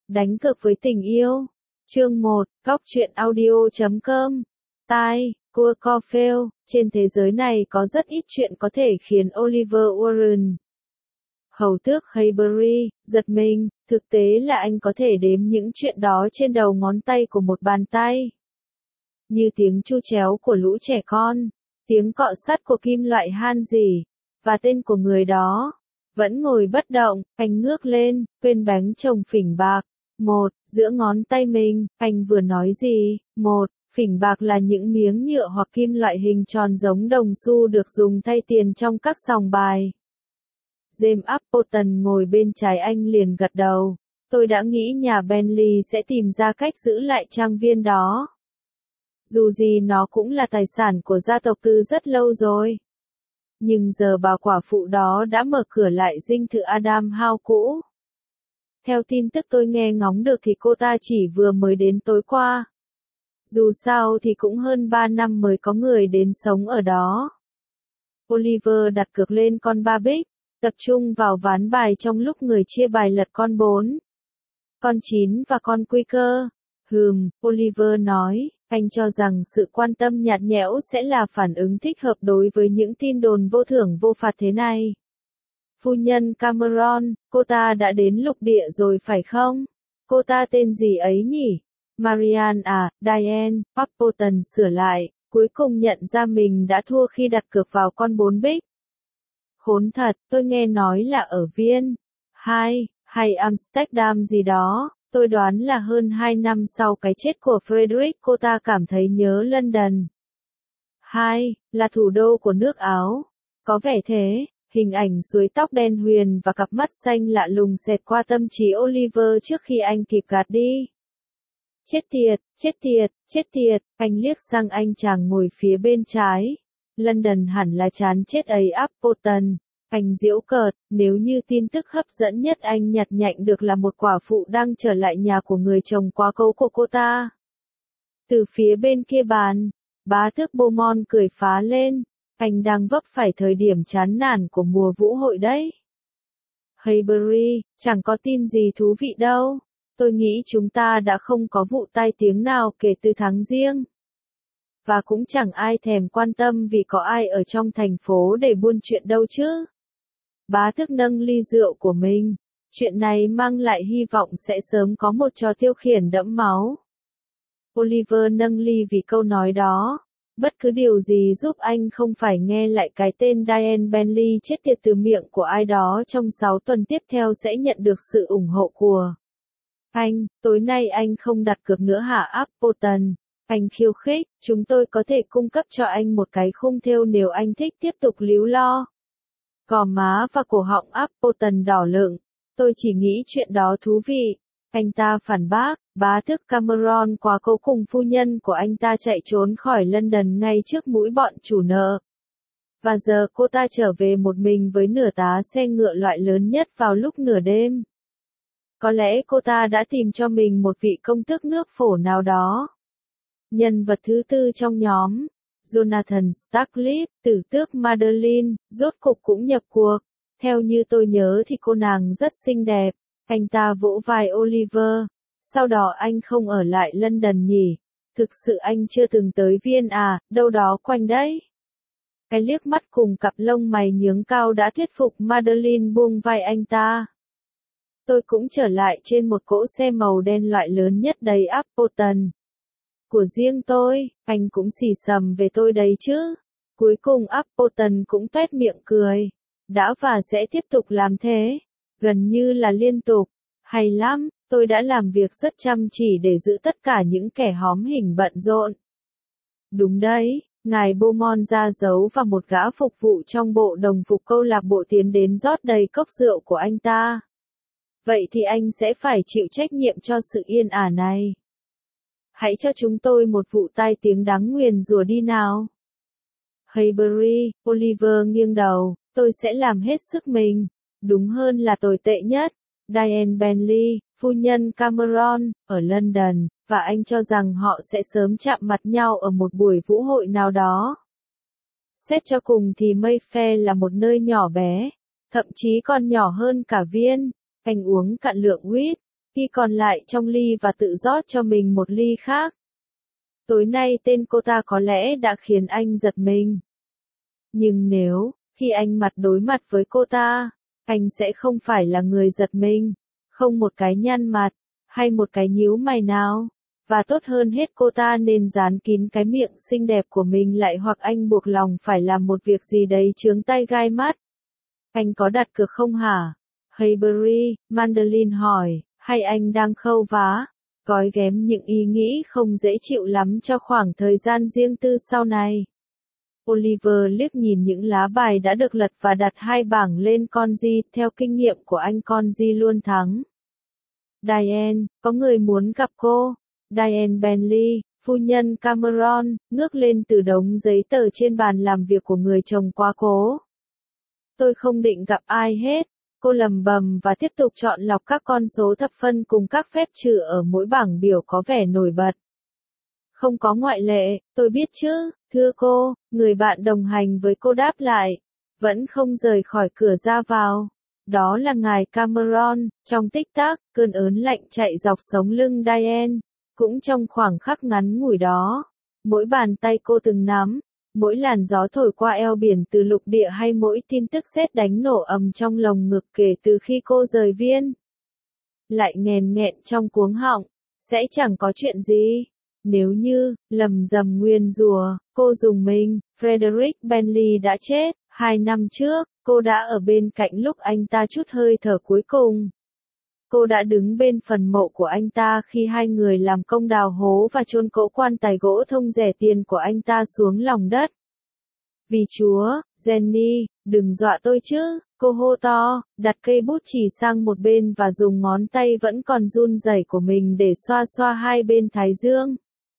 Đánh cược với tình yêu. Chương 1, Góc truyện audio.com. Tai, Cua Caulfield, trên thế giới này có rất ít chuyện có thể khiến Oliver Warren, hầu tước Haybury, giật mình, thực tế là anh có thể đếm những chuyện đó trên đầu ngón tay của một bàn tay. Như tiếng chu chéo của lũ trẻ con, tiếng cọ sắt của kim loại han rỉ, và tên của người đó. Vẫn ngồi bất động, anh ngước lên, quên bánh chồng phỉnh bạc. Giữa ngón tay mình, anh vừa nói gì? Phỉnh bạc là những miếng nhựa hoặc kim loại hình tròn giống đồng xu được dùng thay tiền trong các sòng bài. James Appleton ngồi bên trái anh liền gật đầu. Tôi đã nghĩ nhà Bentley sẽ tìm ra cách giữ lại trang viên đó. Dù gì nó cũng là tài sản của gia tộc từ rất lâu rồi. Nhưng giờ bà quả phụ đó đã mở cửa lại dinh thự Adam House cũ. Theo tin tức tôi nghe ngóng được thì cô ta chỉ vừa mới đến tối qua. Dù sao thì cũng hơn 3 năm mới có người đến sống ở đó. Oliver đặt cược lên con 3 bích, tập trung vào ván bài trong lúc người chia bài lật con 4, con 9 và con Quaker. Oliver nói, anh cho rằng sự quan tâm nhạt nhẽo sẽ là phản ứng thích hợp đối với những tin đồn vô thưởng vô phạt thế này. Phu nhân Cameron, cô ta đã đến lục địa rồi phải không? Cô ta tên gì ấy nhỉ? Marianne à, Diane, Appleton sửa lại, cuối cùng nhận ra mình đã thua khi đặt cược vào con 4 bích. Khốn thật, tôi nghe nói là ở Viên, hay Amsterdam gì đó, tôi đoán là hơn 2 năm sau cái chết của Frederick cô ta cảm thấy nhớ London. Là thủ đô của nước Áo. Có vẻ thế. Hình ảnh suối tóc đen huyền và cặp mắt xanh lạ lùng xẹt qua tâm trí Oliver trước khi anh kịp gạt đi. Chết tiệt, anh liếc sang anh chàng ngồi phía bên trái. London hẳn là chán chết ấy Appleton. Anh giễu cợt, nếu như tin tức hấp dẫn nhất anh nhặt nhạnh được là một quả phụ đang trở lại nhà của người chồng quá cố của cô ta. Từ phía bên kia bàn, bá tước Beaumont cười phá lên. Anh đang vấp phải thời điểm chán nản của mùa vũ hội đấy. Haybury, chẳng có tin gì thú vị đâu. Tôi nghĩ chúng ta đã không có vụ tai tiếng nào kể từ tháng Giêng. Và cũng chẳng ai thèm quan tâm vì có ai ở trong thành phố để buôn chuyện đâu chứ. Bá tước nâng ly rượu của mình. Chuyện này mang lại hy vọng sẽ sớm có một trò tiêu khiển đẫm máu. Oliver nâng ly vì câu nói đó. Bất cứ điều gì giúp anh không phải nghe lại cái tên Diane Bentley chết tiệt từ miệng của ai đó trong 6 tuần tiếp theo sẽ nhận được sự ủng hộ của anh. Tối nay anh không đặt cược nữa hả Appleton? Anh khiêu khích, chúng tôi có thể cung cấp cho anh một cái khung thêu nếu anh thích tiếp tục líu lo. Gò má và cổ họng Appleton đỏ lựng. Tôi chỉ nghĩ chuyện đó thú vị. Anh ta phản bác, bá tước Cameron quá cố cùng phu nhân của anh ta chạy trốn khỏi London ngay trước mũi bọn chủ nợ. Và giờ cô ta trở về một mình với nửa tá xe ngựa loại lớn nhất vào lúc nửa đêm. Có lẽ cô ta đã tìm cho mình một vị công tước nước phổ nào đó. Nhân vật thứ tư trong nhóm, Jonathan Starcliffe, tử tước Madeline, rốt cục cũng nhập cuộc. Theo như tôi nhớ thì cô nàng rất xinh đẹp. Anh ta vỗ vai Oliver. Sau đó anh không ở lại London nhỉ? Thực sự anh chưa từng tới Viên à, đâu đó quanh đấy. Cái liếc mắt cùng cặp lông mày nhướng cao đã thuyết phục Madeline buông vai anh ta. Tôi cũng trở lại trên một cỗ xe màu đen loại lớn nhất đầy Appleton. Của riêng tôi, anh cũng xì xầm về tôi đấy chứ. Cuối cùng Appleton cũng tuét miệng cười. Đã và sẽ tiếp tục làm thế. Gần như là liên tục. Hay lắm, tôi đã làm việc rất chăm chỉ để giữ tất cả những kẻ hóm hình bận rộn. Đúng đấy, ngài Beaumont ra dấu và một gã phục vụ trong bộ đồng phục câu lạc bộ tiến đến rót đầy cốc rượu của anh ta. Vậy thì anh sẽ phải chịu trách nhiệm cho sự yên ả này. Hãy cho chúng tôi một vụ tai tiếng đáng nguyền rủa đi nào. Haybury, Oliver nghiêng đầu, tôi sẽ làm hết sức mình. Đúng hơn là tồi tệ nhất. Diane Bentley, phu nhân Cameron, ở London, và anh cho rằng họ sẽ sớm chạm mặt nhau ở một buổi vũ hội nào đó. Xét cho cùng thì Mayfair là một nơi nhỏ bé, thậm chí còn nhỏ hơn cả Viên. Anh uống cạn lượng huýt, ghi còn lại trong ly và tự rót cho mình một ly khác. Tối nay tên cô ta có lẽ đã khiến anh giật mình. Nhưng nếu, khi anh mặt đối mặt với cô ta, anh sẽ không phải là người giật mình, không một cái nhăn mặt, hay một cái nhíu mày nào. Và tốt hơn hết cô ta nên dán kín cái miệng xinh đẹp của mình lại hoặc anh buộc lòng phải làm một việc gì đấy chướng tay gai mắt. Anh có đặt cược không hả? Haybury, Mandolin hỏi, hay anh đang khâu vá, gói ghém những ý nghĩ không dễ chịu lắm cho khoảng thời gian riêng tư sau này? Oliver liếc nhìn những lá bài đã được lật và đặt hai bảng lên con di, theo kinh nghiệm của anh con di luôn thắng. Diane, có người muốn gặp cô. Diane Bentley, phu nhân Cameron, ngước lên từ đống giấy tờ trên bàn làm việc của người chồng quá cố. Tôi không định gặp ai hết, cô lầm bầm và tiếp tục chọn lọc các con số thập phân cùng các phép trừ ở mỗi bảng biểu có vẻ nổi bật. Không có ngoại lệ, tôi biết chứ, thưa cô, người bạn đồng hành với cô đáp lại, vẫn không rời khỏi cửa ra vào. Đó là ngài Cameron. Trong tích tắc, cơn ớn lạnh chạy dọc sống lưng Diane. Cũng trong khoảng khắc ngắn ngủi đó, mỗi bàn tay cô từng nắm, mỗi làn gió thổi qua eo biển từ lục địa hay mỗi tin tức sét đánh nổ ầm trong lồng ngực kể từ khi cô rời viên, lại nghèn nghẹn trong cuống họng, sẽ chẳng có chuyện gì. Nếu như, lầm rầm nguyền rủa, cô dùng mình, Frederick Bentley đã chết, 2 năm trước, cô đã ở bên cạnh lúc anh ta trút hơi thở cuối cùng. Cô đã đứng bên phần mộ của anh ta khi hai người làm công đào hố và chôn cỗ quan tài gỗ thông rẻ tiền của anh ta xuống lòng đất. Vì Chúa, Jenny, đừng dọa tôi chứ, cô hô to, đặt cây bút chì sang một bên và dùng ngón tay vẫn còn run rẩy của mình để xoa xoa hai bên thái dương.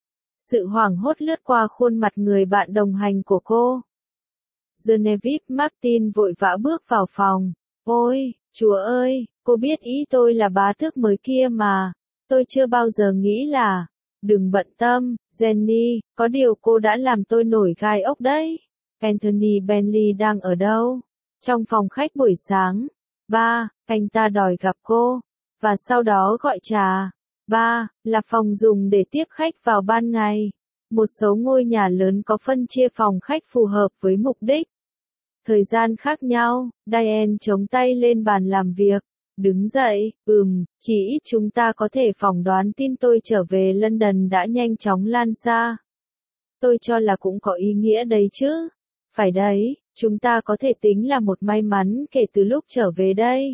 Sự hoảng hốt lướt qua khuôn mặt người bạn đồng hành của cô. Genevieve Martin vội vã bước vào phòng. Ôi, Chúa ơi, cô biết ý tôi là bá tước mới kia mà. Tôi chưa bao giờ nghĩ là... Đừng bận tâm, Jenny, có điều cô đã làm tôi nổi gai ốc đấy. Anthony Bentley đang ở đâu? Trong phòng khách buổi sáng. Ba, anh ta đòi gặp cô. Và sau đó gọi trà. Ba, là phòng dùng để tiếp khách vào ban ngày. Một số ngôi nhà lớn có phân chia phòng khách phù hợp với mục đích. Thời gian khác nhau, Diane chống tay lên bàn làm việc. Đứng dậy, chỉ ít chúng ta có thể phỏng đoán tin tôi trở về London đã nhanh chóng lan xa. Tôi cho là cũng có ý nghĩa đấy chứ. Phải đấy, chúng ta có thể tính là một may mắn kể từ lúc trở về đây.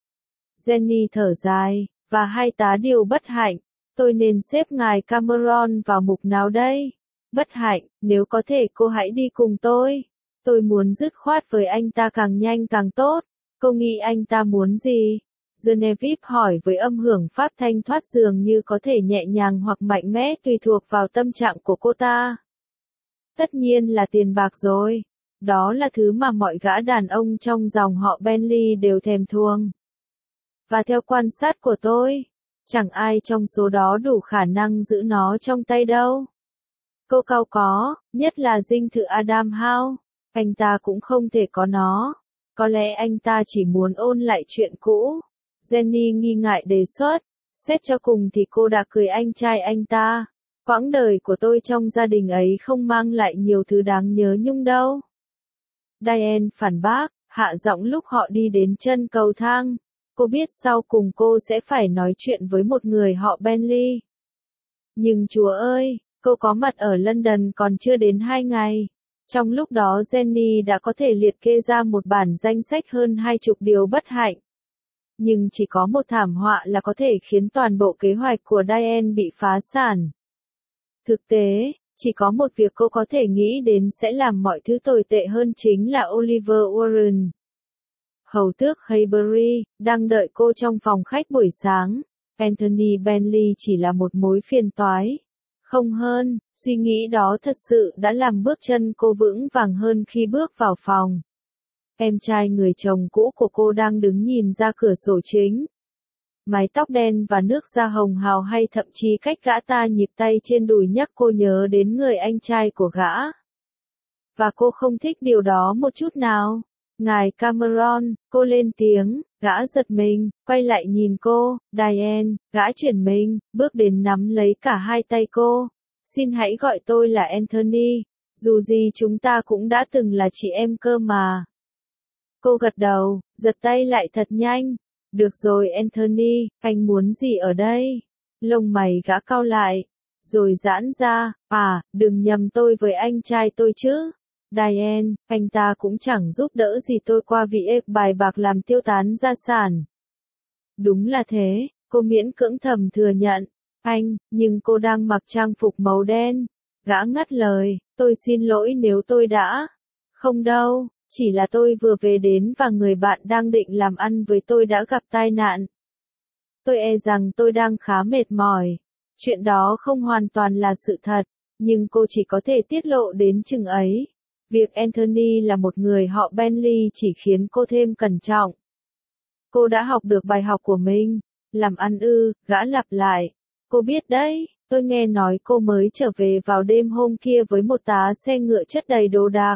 Jenny thở dài, và hai tá điều bất hạnh. Tôi nên xếp ngài Cameron vào mục nào đây? Bất hạnh, nếu có thể cô hãy đi cùng tôi. Tôi muốn dứt khoát với anh ta càng nhanh càng tốt. Cô nghĩ anh ta muốn gì? Genevieve hỏi với âm hưởng phát thanh thoát dường như có thể nhẹ nhàng hoặc mạnh mẽ tùy thuộc vào tâm trạng của cô ta. Tất nhiên là tiền bạc rồi. Đó là thứ mà mọi gã đàn ông trong dòng họ Bentley đều thèm thuồng. Và theo quan sát của tôi, chẳng ai trong số đó đủ khả năng giữ nó trong tay đâu. Cô cau có, nhất là dinh thự Adam House. Anh ta cũng không thể có nó. Có lẽ anh ta chỉ muốn ôn lại chuyện cũ. Jenny nghi ngại đề xuất. Xét cho cùng thì cô đã cưới anh trai anh ta. Quãng đời của tôi trong gia đình ấy không mang lại nhiều thứ đáng nhớ nhung đâu. Diane phản bác, hạ giọng lúc họ đi đến chân cầu thang. Cô biết sau cùng cô sẽ phải nói chuyện với một người họ Bentley. Nhưng Chúa ơi, cô có mặt ở London còn chưa đến 2 ngày. Trong lúc đó Jenny đã có thể liệt kê ra một bản danh sách hơn 20 điều bất hạnh. Nhưng chỉ có một thảm họa là có thể khiến toàn bộ kế hoạch của Diane bị phá sản. Thực tế, chỉ có một việc cô có thể nghĩ đến sẽ làm mọi thứ tồi tệ hơn chính là Oliver Warren. Hầu tước Haybury, đang đợi cô trong phòng khách buổi sáng. Anthony Bentley chỉ là một mối phiền toái. Không hơn, suy nghĩ đó thật sự đã làm bước chân cô vững vàng hơn khi bước vào phòng. Em trai người chồng cũ của cô đang đứng nhìn ra cửa sổ chính. Mái tóc đen và nước da hồng hào hay thậm chí cách gã ta nhịp tay trên đùi nhắc cô nhớ đến người anh trai của gã. Và cô không thích điều đó một chút nào. Ngài Cameron, cô lên tiếng, Gã giật mình, quay lại nhìn cô, Diane, gã chuyển mình, bước đến nắm lấy cả hai tay cô. Xin hãy gọi tôi là Anthony, dù gì chúng ta cũng đã từng là chị em cơ mà. Cô gật đầu, giật tay lại thật nhanh. Được rồi Anthony, anh muốn gì ở đây? Lông mày gã cau lại, rồi giãn ra, đừng nhầm tôi với anh trai tôi chứ. Diane, anh ta cũng chẳng giúp đỡ gì tôi qua việc bài bạc làm tiêu tán gia sản. Đúng là thế, cô miễn cưỡng thầm thừa nhận. Anh, nhưng cô đang mặc trang phục màu đen. Gã ngắt lời, tôi xin lỗi nếu tôi đã. Không đâu, chỉ là tôi vừa về đến và người bạn đang định làm ăn với tôi đã gặp tai nạn. Tôi e rằng tôi đang khá mệt mỏi. Chuyện đó không hoàn toàn là sự thật, nhưng cô chỉ có thể tiết lộ đến chừng ấy. Việc Anthony là một người họ Bentley chỉ khiến cô thêm cẩn trọng. Cô đã học được bài học của mình. Làm ăn ư, gã lặp lại. Cô biết đấy, tôi nghe nói cô mới trở về vào đêm hôm kia với một tá xe ngựa chất đầy đồ đạc.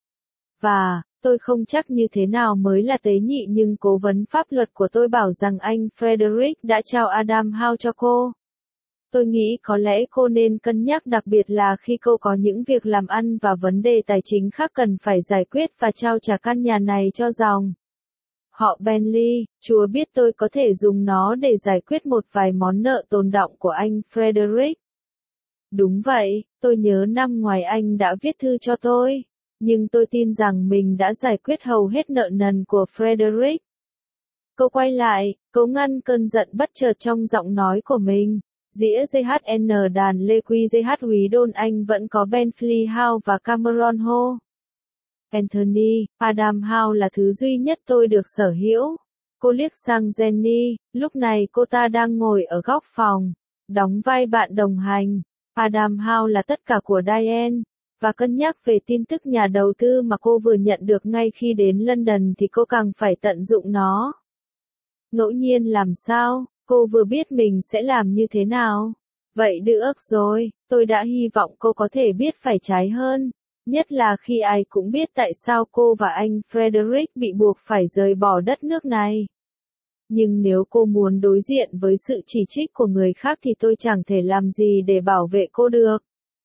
Và, tôi không chắc như thế nào mới là tế nhị nhưng cố vấn pháp luật của tôi bảo rằng anh Frederick đã trao Adam Howe cho cô. Tôi nghĩ có lẽ cô nên cân nhắc đặc biệt là khi cô có những việc làm ăn và vấn đề tài chính khác cần phải giải quyết và trao trả căn nhà này cho dòng họ Bentley. Chúa biết tôi có thể dùng nó để giải quyết một vài món nợ tồn đọng của anh Frederick. Đúng vậy, tôi nhớ năm ngoài anh đã viết thư cho tôi. Nhưng tôi tin rằng mình đã giải quyết hầu hết nợ nần của Frederick. Cô quay lại, cố ngăn cơn giận bất chợt trong giọng nói của mình. Dĩa JHN đàn Lê Quy JH Húy Đôn Anh vẫn có Bentley House và Cameron Hall. Anthony, Adam Howe là thứ duy nhất tôi được sở hữu. Cô liếc sang Jenny, lúc này cô ta đang ngồi ở góc phòng, đóng vai bạn đồng hành. Adam Howe là tất cả của Diane. Và cân nhắc về tin tức nhà đầu tư mà cô vừa nhận được ngay khi đến London thì cô càng phải tận dụng nó. Ngẫu nhiên làm sao, cô vừa biết mình sẽ làm như thế nào. Vậy được rồi, tôi đã hy vọng cô có thể biết phải trái hơn. Nhất là khi ai cũng biết tại sao cô và anh Frederick bị buộc phải rời bỏ đất nước này. Nhưng nếu cô muốn đối diện với sự chỉ trích của người khác thì tôi chẳng thể làm gì để bảo vệ cô được.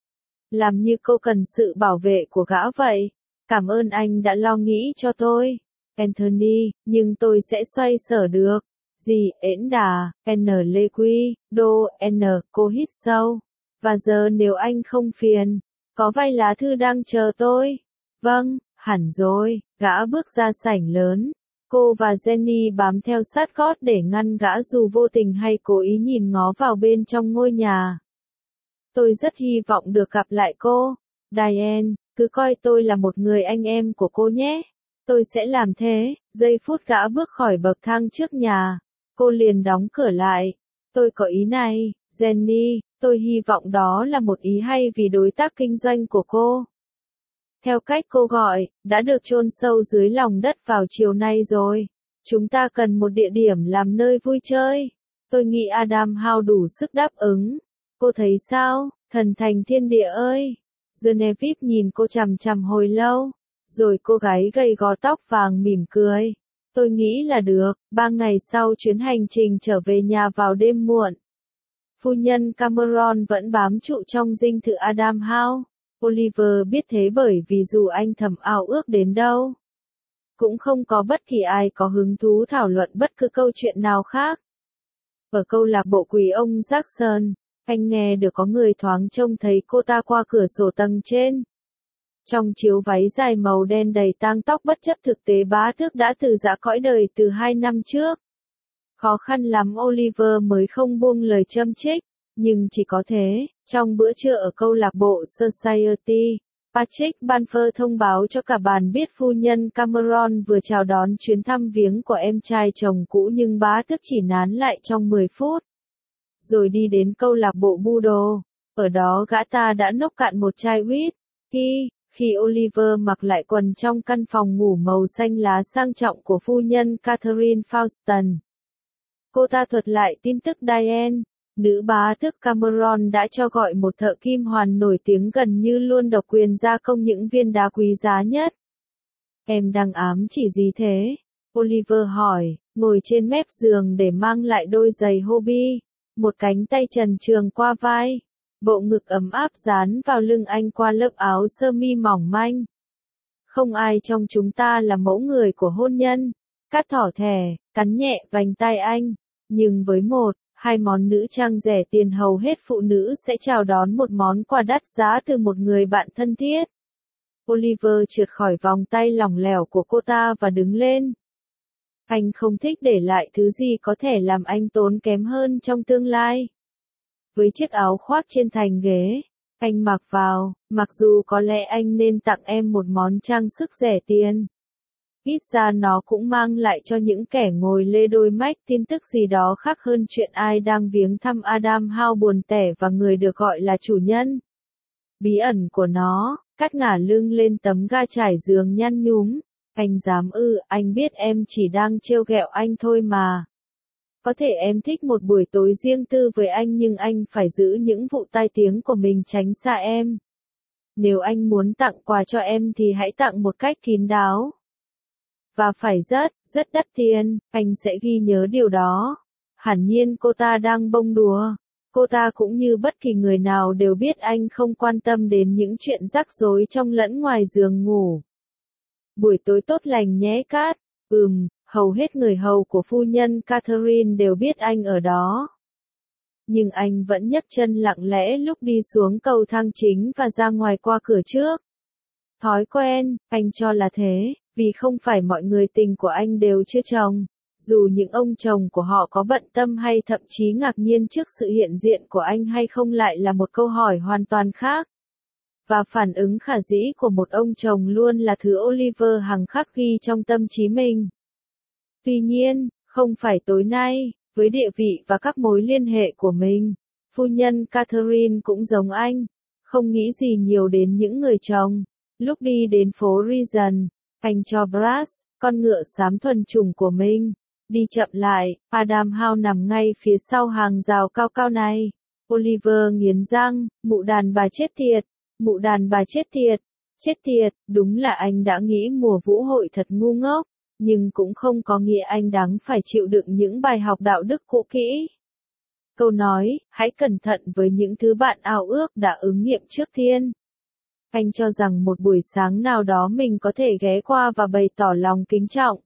Làm như cô cần sự bảo vệ của gã vậy. Cảm ơn anh đã lo nghĩ cho tôi, Anthony, nhưng tôi sẽ xoay sở được. Gì, ễn đà, N Lê Quy, Đô, N, cô hít sâu. Và giờ nếu anh không phiền, có vài lá thư đang chờ tôi. Vâng, hẳn rồi, gã bước ra sảnh lớn. Cô và Jenny bám theo sát gót để ngăn gã dù vô tình hay cố ý nhìn ngó vào bên trong ngôi nhà. Tôi rất hy vọng được gặp lại cô. Diane, cứ coi tôi là một người anh em của cô nhé. Tôi sẽ làm thế. Giây phút gã bước khỏi bậc thang trước nhà, cô liền đóng cửa lại. Tôi có ý này, Jenny, tôi hy vọng đó là một ý hay vì đối tác kinh doanh của cô, theo cách cô gọi, đã được chôn sâu dưới lòng đất vào chiều nay rồi. Chúng ta cần một địa điểm làm nơi vui chơi. Tôi nghĩ Adam Howe đủ sức đáp ứng. Cô thấy sao, thần thành thiên địa ơi? Genevieve nhìn cô chằm chằm hồi lâu. Rồi cô gái gầy gò tóc vàng mỉm cười. Tôi nghĩ là được. 3 ngày sau chuyến hành trình trở về nhà vào đêm muộn, phu nhân Cameron vẫn bám trụ trong dinh thự Adam Howe. Oliver biết thế bởi vì dù anh thầm ao ước đến đâu, cũng không có bất kỳ ai có hứng thú thảo luận bất cứ câu chuyện nào khác. Ở câu lạc bộ quý ông Jackson, anh nghe được có người thoáng trông thấy cô ta qua cửa sổ tầng trên. Trong chiếu váy dài màu đen đầy tang tóc bất chấp thực tế bá tước đã từ giã cõi đời từ 2 năm trước. Khó khăn lắm Oliver mới không buông lời châm chích, nhưng chỉ có thế, trong bữa trưa ở câu lạc bộ Society, Patrick Banfer thông báo cho cả bàn biết phu nhân Cameron vừa chào đón chuyến thăm viếng của em trai chồng cũ nhưng bá tước chỉ nán lại trong 10 phút. Rồi đi đến câu lạc bộ Boodle, ở đó gã ta đã nốc cạn một chai whisky. Khi Oliver mặc lại quần trong căn phòng ngủ màu xanh lá sang trọng của phu nhân Catherine Fauston, cô ta thuật lại tin tức Diane, nữ bá tước Cameron đã cho gọi một thợ kim hoàn nổi tiếng gần như luôn độc quyền gia công những viên đá quý giá nhất. Em đang ám chỉ gì thế? Oliver hỏi, ngồi trên mép giường để mang lại đôi giày hobby, một cánh tay trần truồng qua vai, bộ ngực ấm áp dán vào lưng anh qua lớp áo sơ mi mỏng manh. Không ai trong chúng ta là mẫu người của hôn nhân. Cát thỏ thẻ, cắn nhẹ vành tai anh. Nhưng với một, hai món nữ trang rẻ tiền hầu hết phụ nữ sẽ chào đón một món quà đắt giá từ một người bạn thân thiết. Oliver trượt khỏi vòng tay lỏng lẻo của cô ta và đứng lên. Anh không thích để lại thứ gì có thể làm anh tốn kém hơn trong tương lai. Với chiếc áo khoác trên thành ghế, anh mặc vào, mặc dù có lẽ anh nên tặng em một món trang sức rẻ tiền. Ít ra nó cũng mang lại cho những kẻ ngồi lê đôi mách tin tức gì đó khác hơn chuyện ai đang viếng thăm Adam House buồn tẻ và người được gọi là chủ nhân. Bí ẩn của nó, Cát ngả lưng lên tấm ga trải giường nhăn nhúm. Anh dám anh biết em chỉ đang trêu ghẹo anh thôi mà. Có thể em thích một buổi tối riêng tư với anh nhưng anh phải giữ những vụ tai tiếng của mình tránh xa em. Nếu anh muốn tặng quà cho em thì hãy tặng một cách kín đáo. Và phải rất đắt tiền, anh sẽ ghi nhớ điều đó. Hẳn nhiên cô ta đang bông đùa. Cô ta cũng như bất kỳ người nào đều biết anh không quan tâm đến những chuyện rắc rối trong lẫn ngoài giường ngủ. Buổi tối tốt lành nhé Cát. Hầu hết người hầu của phu nhân Catherine đều biết anh ở đó. Nhưng anh vẫn nhấc chân lặng lẽ lúc đi xuống cầu thang chính và ra ngoài qua cửa trước. Thói quen, anh cho là thế, vì không phải mọi người tình của anh đều chưa chồng. Dù những ông chồng của họ có bận tâm hay thậm chí ngạc nhiên trước sự hiện diện của anh hay không lại là một câu hỏi hoàn toàn khác. Và phản ứng khả dĩ của một ông chồng luôn là thứ Oliver hằng khắc ghi trong tâm trí mình. Tuy nhiên, không phải tối nay, với địa vị và các mối liên hệ của mình, phu nhân Catherine cũng giống anh, không nghĩ gì nhiều đến những người chồng. Lúc đi đến phố Regent, anh cho Brass, con ngựa xám thuần chủng của mình, đi chậm lại. Adam House nằm ngay phía sau hàng rào cao cao này. Oliver nghiến răng, mụ đàn bà chết tiệt, mụ đàn bà chết tiệt, đúng là anh đã nghĩ mùa vũ hội thật ngu ngốc. Nhưng cũng không có nghĩa anh đáng phải chịu đựng những bài học đạo đức cũ kỹ. Câu nói, hãy cẩn thận với những thứ bạn ao ước đã ứng nghiệm trước tiên. Anh cho rằng một buổi sáng nào đó mình có thể ghé qua và bày tỏ lòng kính trọng.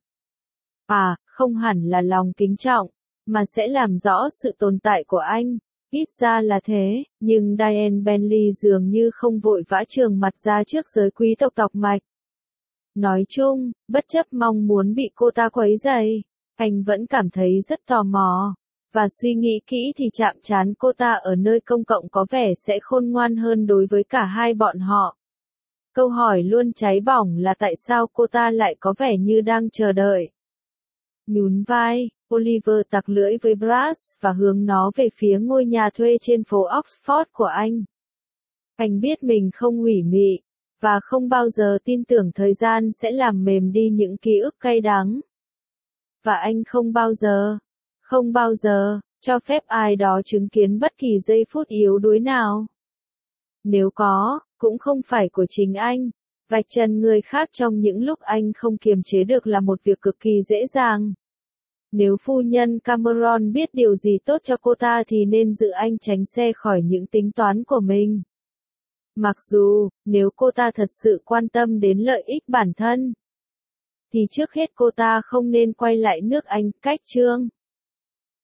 Không hẳn là lòng kính trọng, mà sẽ làm rõ sự tồn tại của anh. Ít ra là thế, nhưng Diane Bentley dường như không vội vã trường mặt ra trước giới quý tộc tộc mạch. Nói chung, bất chấp mong muốn bị cô ta quấy rầy, anh vẫn cảm thấy rất tò mò. Và suy nghĩ kỹ thì chạm trán cô ta ở nơi công cộng có vẻ sẽ khôn ngoan hơn đối với cả hai bọn họ. Câu hỏi luôn cháy bỏng là tại sao cô ta lại có vẻ như đang chờ đợi. Nhún vai, Oliver tặc lưỡi với Brass và hướng nó về phía ngôi nhà thuê trên phố Oxford của anh. Anh biết mình không ủy mị, và không bao giờ tin tưởng thời gian sẽ làm mềm đi những ký ức cay đắng. Và anh không bao giờ, cho phép ai đó chứng kiến bất kỳ giây phút yếu đuối nào. Nếu có, cũng không phải của chính anh. Vạch trần người khác trong những lúc anh không kiềm chế được là một việc cực kỳ dễ dàng. Nếu phu nhân Cameron biết điều gì tốt cho cô ta thì nên giữ anh tránh xe khỏi những tính toán của mình. Mặc dù, nếu cô ta thật sự quan tâm đến lợi ích bản thân, thì trước hết cô ta không nên quay lại nước Anh. Cách chương